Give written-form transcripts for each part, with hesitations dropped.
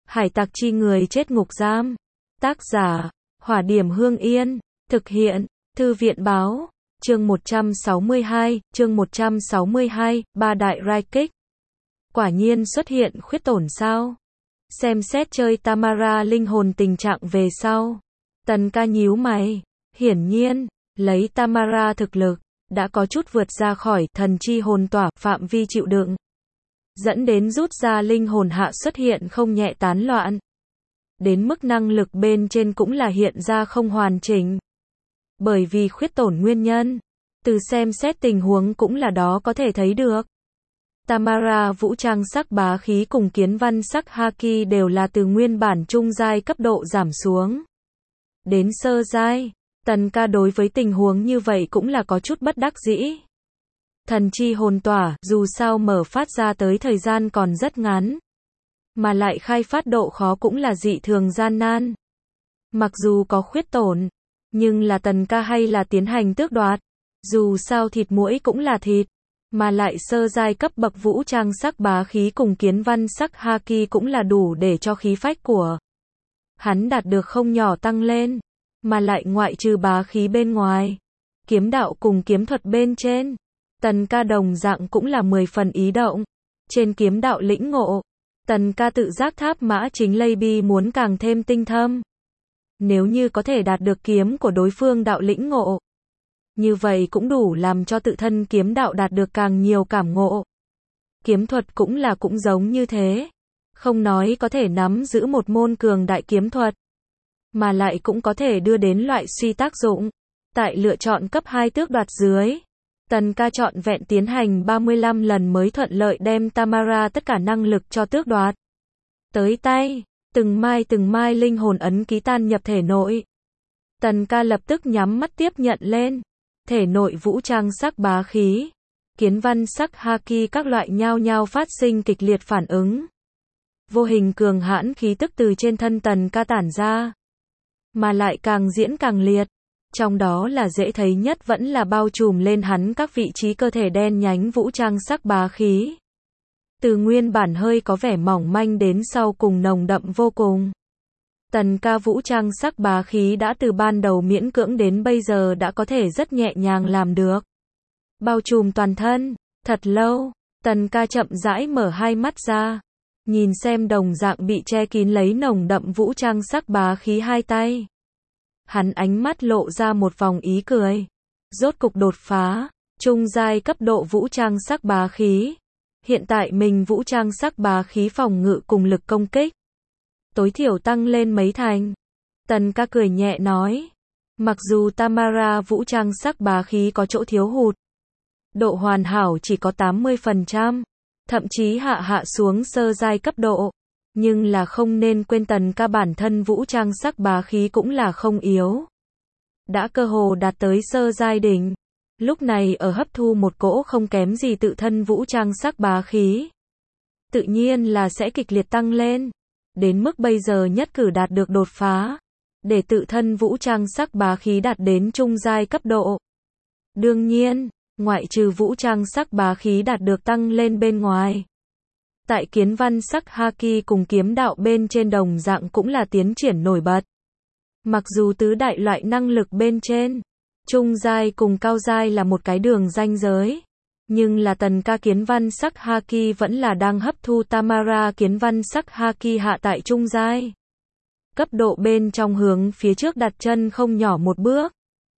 Hải tặc chi người chết ngục giam. Tác giả, Hỏa Điểm Hương Yên. Thực hiện, Thư viện báo. Chương 162, ba đại rai kích. Quả nhiên xuất hiện khuyết tổn sao? Xem xét chơi Tamara linh hồn tình trạng về sau. Tần ca nhíu mày. Hiển nhiên, lấy Tamara thực lực, đã có chút vượt ra khỏi thần chi hồn tỏa phạm vi chịu đựng. Dẫn đến rút ra linh hồn hạ xuất hiện không nhẹ tán loạn. Đến mức năng lực bên trên cũng là hiện ra không hoàn chỉnh. Bởi vì khuyết tổn nguyên nhân, từ xem xét tình huống cũng là đó có thể thấy được. Tamara vũ trang sắc bá khí cùng kiến văn sắc haki đều là từ nguyên bản trung giai cấp độ giảm xuống đến sơ giai. Tần ca đối với tình huống như vậy cũng là có chút bất đắc dĩ. Thần chi hồn tỏa, dù sao mở phát ra tới thời gian còn rất ngắn, mà lại khai phát độ khó cũng là dị thường gian nan. Mặc dù có khuyết tổn, nhưng là tần ca hay là tiến hành tước đoạt. Dù sao thịt muỗi cũng là thịt, mà lại sơ giai cấp bậc vũ trang sắc bá khí cùng kiến văn sắc haki cũng là đủ để cho khí phách của hắn đạt được không nhỏ tăng lên. Mà lại ngoại trừ bá khí bên ngoài, kiếm đạo cùng kiếm thuật bên trên, tần ca đồng dạng cũng là 10 phần ý động. Trên kiếm đạo lĩnh ngộ, tần ca tự giác tháp mã chính lây bi muốn càng thêm tinh thâm. Nếu như có thể đạt được kiếm của đối phương đạo lĩnh ngộ, như vậy cũng đủ làm cho tự thân kiếm đạo đạt được càng nhiều cảm ngộ. Kiếm thuật cũng giống như thế. Không nói có thể nắm giữ một môn cường đại kiếm thuật, mà lại cũng có thể đưa đến loại suy tác dụng. Tại lựa chọn cấp 2 tước đoạt dưới, tần ca trọn vẹn tiến hành 35 lần mới thuận lợi đem Tamara tất cả năng lực cho tước đoạt tới tay. Từng mai linh hồn ấn ký tan nhập thể nội. Tần ca lập tức nhắm mắt tiếp nhận lên. Thể nội vũ trang sắc bá khí, kiến văn sắc haki các loại nhao nhao phát sinh kịch liệt phản ứng. Vô hình cường hãn khí tức từ trên thân tần ca tản ra, mà lại càng diễn càng liệt. Trong đó là dễ thấy nhất vẫn là bao trùm lên hắn các vị trí cơ thể đen nhánh vũ trang sắc bá khí. Từ nguyên bản hơi có vẻ mỏng manh đến sau cùng nồng đậm vô cùng. Tần ca vũ trang sắc bá khí đã từ ban đầu miễn cưỡng đến bây giờ đã có thể rất nhẹ nhàng làm được. Bao trùm toàn thân. Thật lâu, tần ca chậm rãi mở hai mắt ra. Nhìn xem đồng dạng bị che kín lấy nồng đậm vũ trang sắc bá khí hai tay. Hắn ánh mắt lộ ra một vòng ý cười. Rốt cục đột phá, trung giai cấp độ vũ trang sắc bá khí. Hiện tại mình vũ trang sắc bá khí phòng ngự cùng lực công kích tối thiểu tăng lên mấy thành. Tần ca cười nhẹ nói. Mặc dù Tamara vũ trang sắc bá khí có chỗ thiếu hụt, độ hoàn hảo chỉ có 80%, thậm chí hạ xuống sơ giai cấp độ, nhưng là không nên quên tần ca bản thân vũ trang sắc bá khí cũng là không yếu. Đã cơ hồ đạt tới sơ giai đỉnh, lúc này ở hấp thu một cỗ không kém gì tự thân vũ trang sắc bá khí. Tự nhiên là sẽ kịch liệt tăng lên. Đến mức bây giờ nhất cử đạt được đột phá, để tự thân vũ trang sắc bá khí đạt đến trung giai cấp độ. Đương nhiên, ngoại trừ vũ trang sắc bá khí đạt được tăng lên bên ngoài, tại kiến văn sắc haki cùng kiếm đạo bên trên đồng dạng cũng là tiến triển nổi bật. Mặc dù tứ đại loại năng lực bên trên, trung giai cùng cao giai là một cái đường ranh giới, nhưng là tần ca kiến văn sắc haki vẫn là đang hấp thu Tamara kiến văn sắc haki hạ tại trung giai. Cấp độ bên trong hướng phía trước đặt chân không nhỏ một bước.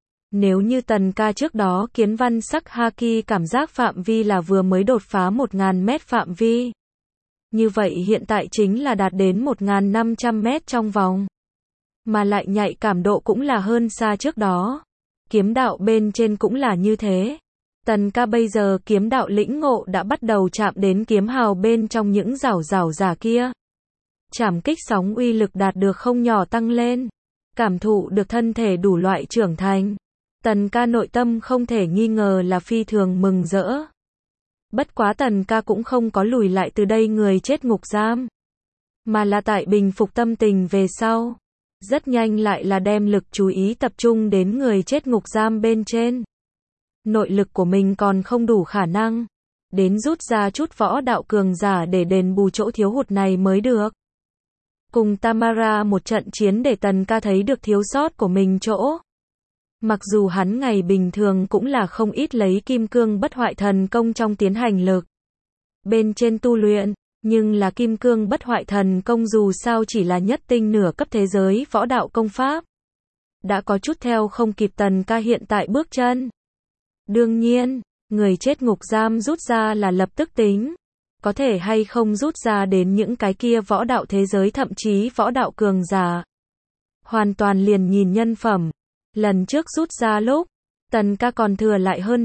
Nếu như tần ca trước đó kiến văn sắc haki cảm giác phạm vi là vừa mới đột phá 1000 mét phạm vi, như vậy hiện tại chính là đạt đến 1500 mét trong vòng. Mà lại nhạy cảm độ cũng là hơn xa trước đó. Kiếm đạo bên trên cũng là như thế. Tần ca bây giờ kiếm đạo lĩnh ngộ đã bắt đầu chạm đến kiếm hào bên trong những rảo giả kia. Trảm kích sóng uy lực đạt được không nhỏ tăng lên. Cảm thụ được thân thể đủ loại trưởng thành. Tần ca nội tâm không thể nghi ngờ là phi thường mừng rỡ. Bất quá tần ca cũng không có lùi lại từ đây người chết ngục giam, mà là tại bình phục tâm tình về sau. Rất nhanh lại là đem lực chú ý tập trung đến người chết ngục giam bên trên. Nội lực của mình còn không đủ khả năng, đến rút ra chút võ đạo cường giả để đền bù chỗ thiếu hụt này mới được. Cùng Tamara một trận chiến để Tần ca thấy được thiếu sót của mình chỗ. Mặc dù hắn ngày bình thường cũng là không ít lấy kim cương bất hoại thần công trong tiến hành lực bên trên tu luyện, nhưng là kim cương bất hoại thần công dù sao chỉ là nhất tinh nửa cấp thế giới võ đạo công pháp. Đã có chút theo không kịp Tần ca hiện tại bước chân. Đương nhiên, người chết ngục giam rút ra là lập tức tính. Có thể hay không rút ra đến những cái kia võ đạo thế giới thậm chí võ đạo cường giả. Hoàn toàn liền nhìn nhân phẩm. Lần trước rút ra lúc, Tần ca còn thừa lại hơn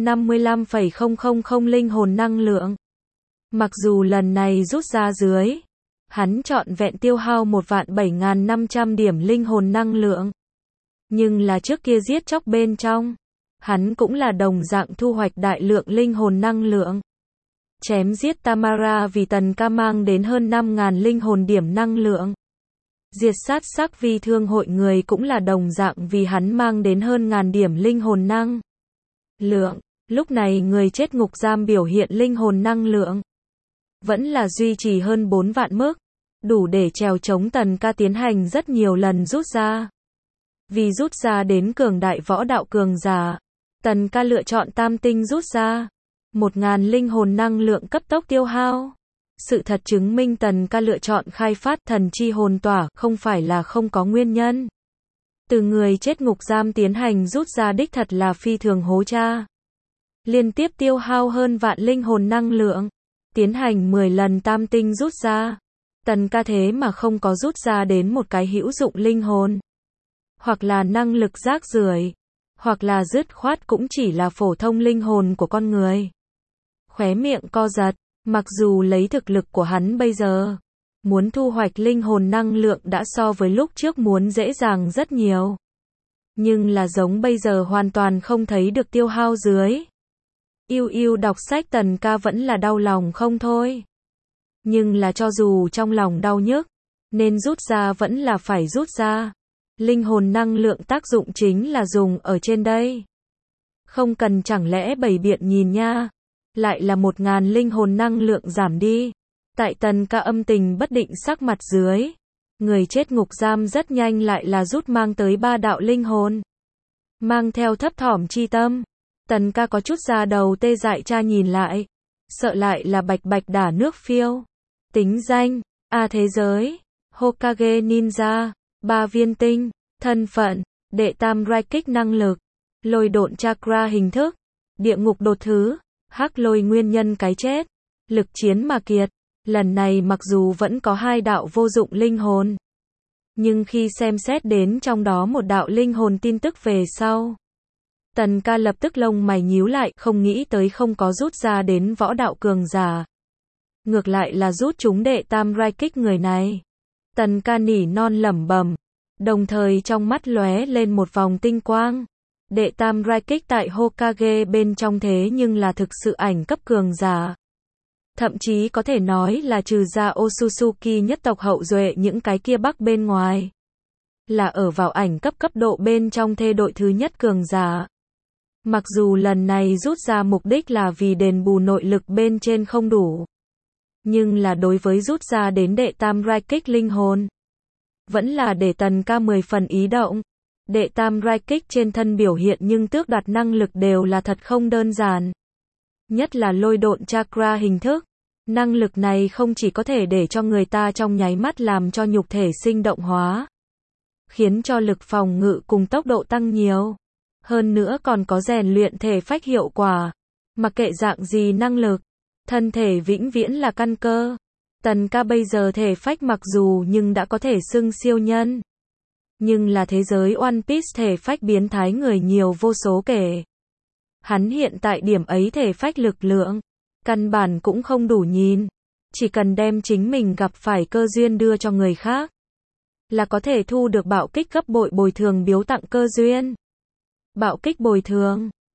55,000 linh hồn năng lượng. Mặc dù lần này rút ra dưới, hắn trọn vẹn tiêu hao 1.007.500 điểm linh hồn năng lượng. Nhưng là trước kia giết chóc bên trong, hắn cũng là đồng dạng thu hoạch đại lượng linh hồn năng lượng. Chém giết Tamara vì Tần ca mang đến hơn 5.000 linh hồn điểm năng lượng. Diệt sát sắc vi thương hội người cũng là đồng dạng vì hắn mang đến hơn 1.000 điểm linh hồn năng lượng. Lúc này người chết ngục giam biểu hiện linh hồn năng lượng vẫn là duy trì hơn 4 vạn mức, đủ để trèo chống Tần ca tiến hành rất nhiều lần rút ra. Vì rút ra đến cường đại võ đạo cường giả, Tần ca lựa chọn tam tinh rút ra. 1.000 linh hồn năng lượng cấp tốc tiêu hao. Sự thật chứng minh Tần ca lựa chọn khai phát thần chi hồn tỏa không phải là không có nguyên nhân. Từ người chết ngục giam tiến hành rút ra đích thật là phi thường hố cha. Liên tiếp tiêu hao hơn vạn linh hồn năng lượng. Tiến hành 10 lần tam tinh rút ra. Tần ca thế mà không có rút ra đến một cái hữu dụng linh hồn. Hoặc là năng lực rác rưởi, hoặc là dứt khoát cũng chỉ là phổ thông linh hồn của con người. Khóe miệng co giật, mặc dù lấy thực lực của hắn bây giờ, muốn thu hoạch linh hồn năng lượng đã so với lúc trước muốn dễ dàng rất nhiều. Nhưng là giống bây giờ hoàn toàn không thấy được tiêu hao dưới. Yêu đọc sách Tần ca vẫn là đau lòng không thôi. Nhưng là cho dù trong lòng đau nhức, nên rút ra vẫn là phải rút ra. Linh hồn năng lượng tác dụng chính là dùng ở trên đây. Không cần chẳng lẽ bày biện nhìn nha. Lại là 1.000 linh hồn năng lượng giảm đi. Tại Tần ca âm tình bất định sắc mặt dưới. Người chết ngục giam rất nhanh lại là rút mang tới 3 đạo linh hồn. Mang theo thấp thỏm chi tâm. Tần ca có chút da đầu tê dại cha nhìn lại. Sợ lại là bạch bạch đả nước phiêu. Tính danh, A thế giới, Hokage ninja, 3 viên tinh, thân phận, đệ tam rai kích năng lực, lôi độn chakra hình thức, địa ngục đột thứ, hắc lôi nguyên nhân cái chết, lực chiến mà kiệt. Lần này mặc dù vẫn có 2 đạo vô dụng linh hồn, nhưng khi xem xét đến trong đó một đạo linh hồn tin tức về sau, Tần ca lập tức lông mày nhíu lại, không nghĩ tới không có rút ra đến võ đạo cường giả. Ngược lại là rút chúng đệ tam rai kích người này. Tần ca nỉ non lẩm bẩm, đồng thời trong mắt lóe lên một vòng tinh quang. Đệ tam rai kích tại Hokage bên trong thế nhưng là thực sự ảnh cấp cường giả. Thậm chí có thể nói là trừ ra Otsutsuki nhất tộc hậu duệ những cái kia bắc bên ngoài. Là ở vào ảnh cấp độ bên trong thê đội thứ nhất cường giả. Mặc dù lần này rút ra mục đích là vì đền bù nội lực bên trên không đủ. Nhưng là đối với rút ra đến đệ tam rai kích linh hồn. Vẫn là để Tần ca 10 phần ý động. Đệ tam rai kích trên thân biểu hiện nhưng tước đoạt năng lực đều là thật không đơn giản. Nhất là lôi độn chakra hình thức. Năng lực này không chỉ có thể để cho người ta trong nháy mắt làm cho nhục thể sinh động hóa. Khiến cho lực phòng ngự cùng tốc độ tăng nhiều. Hơn nữa còn có rèn luyện thể phách hiệu quả. Mặc kệ dạng gì năng lực, thân thể vĩnh viễn là căn cơ. Tần ca bây giờ thể phách mặc dù nhưng đã có thể xưng siêu nhân. Nhưng là thế giới One Piece thể phách biến thái người nhiều vô số kể. Hắn hiện tại điểm ấy thể phách lực lượng, căn bản cũng không đủ nhìn. Chỉ cần đem chính mình gặp phải cơ duyên đưa cho người khác, là có thể thu được bạo kích gấp bội bồi thường biếu tặng cơ duyên. Bạo kích bồi thường,